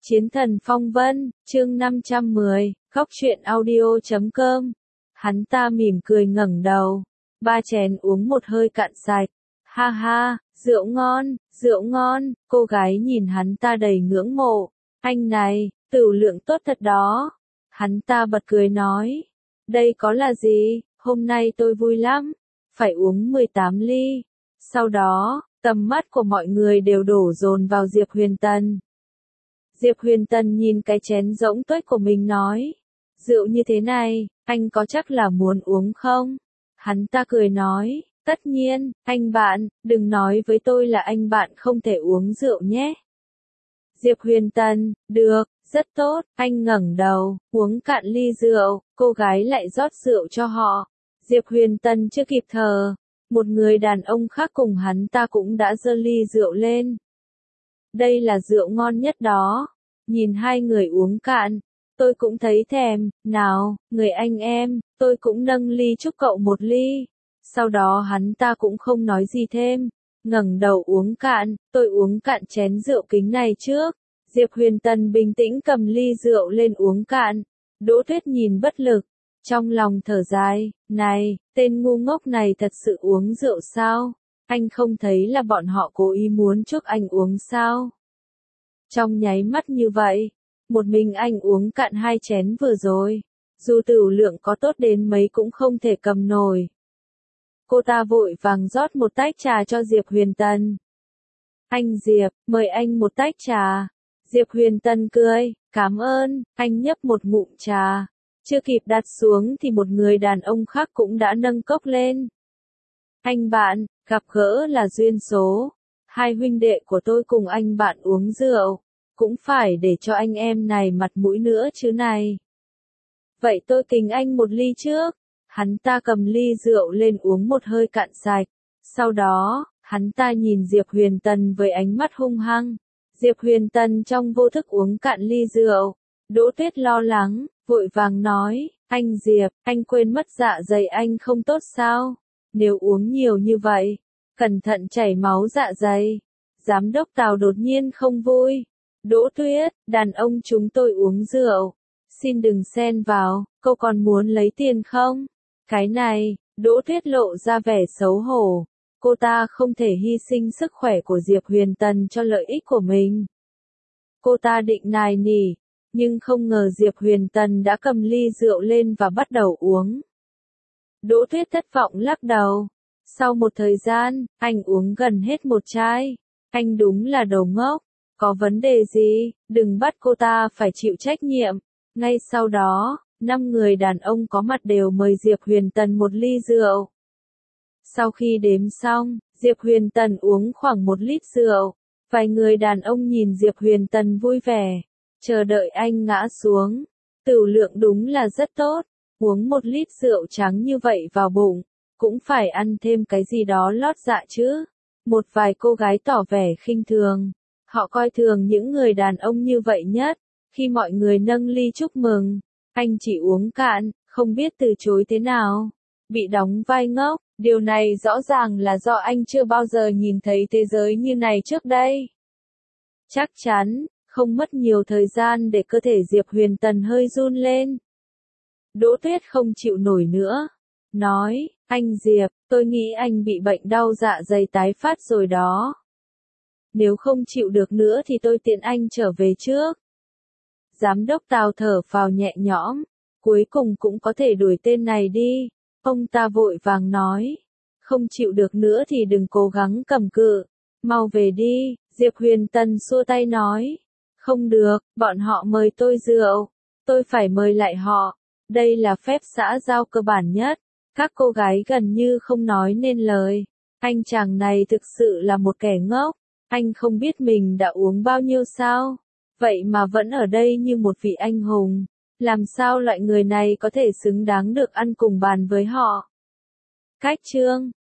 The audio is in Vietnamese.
Chiến thần phong vân, chương 510, khóc chuyện audio.com. Hắn ta mỉm cười ngẩng đầu, 3 chén uống một hơi cạn sạch. Ha ha, rượu ngon, cô gái nhìn hắn ta đầy ngưỡng mộ. Anh này, tửu lượng tốt thật đó. Hắn ta bật cười nói, đây có là gì, hôm nay tôi vui lắm, phải uống 18 ly. Sau đó, tầm mắt của mọi người đều đổ dồn vào Diệp Huyền Tần. Diệp Huyền Tần nhìn cái chén rỗng tuếch của mình nói, rượu như thế này, anh có chắc là muốn uống không? Hắn ta cười nói, tất nhiên, anh bạn, đừng nói với tôi là anh bạn không thể uống rượu nhé. Diệp Huyền Tần, được, rất tốt, anh ngẩng đầu, uống cạn ly rượu, cô gái lại rót rượu cho họ. Diệp Huyền Tần chưa kịp thở, một người đàn ông khác cùng hắn ta cũng đã giơ ly rượu lên. Đây là rượu ngon nhất đó. Nhìn hai người uống cạn, tôi cũng thấy thèm, nào, người anh em, tôi cũng nâng ly chúc cậu một ly. Sau đó hắn ta cũng không nói gì thêm, ngẩng đầu uống cạn, tôi uống cạn chén rượu kính này trước. Diệp Huyền Tần bình tĩnh cầm ly rượu lên uống cạn. Đỗ Tuyết nhìn bất lực, trong lòng thở dài, này, tên ngu ngốc này thật sự uống rượu sao? Anh không thấy là bọn họ cố ý muốn chuốc anh uống sao? Trong nháy mắt như vậy, một mình anh uống cạn 2 chén vừa rồi, dù tửu lượng có tốt đến mấy cũng không thể cầm nổi. Cô ta vội vàng rót một tách trà cho Diệp Huyền Tần. Anh Diệp, mời anh một tách trà. Diệp Huyền Tần cười, cảm ơn, anh nhấp một ngụm trà. Chưa kịp đặt xuống thì một người đàn ông khác cũng đã nâng cốc lên. Anh bạn, gặp gỡ là duyên số. Hai huynh đệ của tôi cùng anh bạn uống rượu, cũng phải để cho anh em này mặt mũi nữa chứ này. Vậy tôi kính anh một ly trước. Hắn ta cầm ly rượu lên uống một hơi cạn sạch. Sau đó, hắn ta nhìn Diệp Huyền Tần với ánh mắt hung hăng. Diệp Huyền Tần trong vô thức uống cạn ly rượu. Đỗ Tuyết lo lắng, vội vàng nói, anh Diệp, anh quên mất dạ dày anh không tốt sao? Nếu uống nhiều như vậy, cẩn thận chảy máu dạ dày. Giám đốc Tào đột nhiên không vui. Đỗ Tuyết, đàn ông chúng tôi uống rượu. Xin đừng xen vào, cô còn muốn lấy tiền không? Cái này, Đỗ Tuyết lộ ra vẻ xấu hổ. Cô ta không thể hy sinh sức khỏe của Diệp Huyền Tần cho lợi ích của mình. Cô ta định nài nỉ, nhưng không ngờ Diệp Huyền Tần đã cầm ly rượu lên và bắt đầu uống. Đỗ Tuyết thất vọng lắc đầu. Sau một thời gian, anh uống gần hết một chai. Anh đúng là đồ ngốc. Có vấn đề gì, đừng bắt cô ta phải chịu trách nhiệm. Ngay sau đó, 5 người đàn ông có mặt đều mời Diệp Huyền Tần một ly rượu. Sau khi đếm xong, Diệp Huyền Tần uống khoảng 1 lít rượu. Vài người đàn ông nhìn Diệp Huyền Tần vui vẻ, chờ đợi anh ngã xuống. Tửu lượng đúng là rất tốt, uống 1 lít rượu trắng như vậy vào bụng, cũng phải ăn thêm cái gì đó lót dạ chứ. Một vài cô gái tỏ vẻ khinh thường. Họ coi thường những người đàn ông như vậy nhất. Khi mọi người nâng ly chúc mừng, anh chỉ uống cạn, không biết từ chối thế nào. Bị đóng vai ngốc, điều này rõ ràng là do anh chưa bao giờ nhìn thấy thế giới như này trước đây. Chắc chắn, không mất nhiều thời gian để cơ thể Diệp Huyền Tần hơi run lên. Đỗ Tuyết không chịu nổi nữa. Nói, anh Diệp, tôi nghĩ anh bị bệnh đau dạ dày tái phát rồi đó. Nếu không chịu được nữa thì tôi tiện anh trở về trước. Giám đốc Tào thở phào nhẹ nhõm, cuối cùng cũng có thể đuổi tên này đi. Ông ta vội vàng nói, không chịu được nữa thì đừng cố gắng cầm cự, mau về đi. Diệp Huyền Tần xua tay nói, không được, bọn họ mời tôi rượu, tôi phải mời lại họ. Đây là phép xã giao cơ bản nhất. Các cô gái gần như không nói nên lời. Anh chàng này thực sự là một kẻ ngốc. Anh không biết mình đã uống bao nhiêu sao? Vậy mà vẫn ở đây như một vị anh hùng. Làm sao loại người này có thể xứng đáng được ăn cùng bàn với họ? Cách chương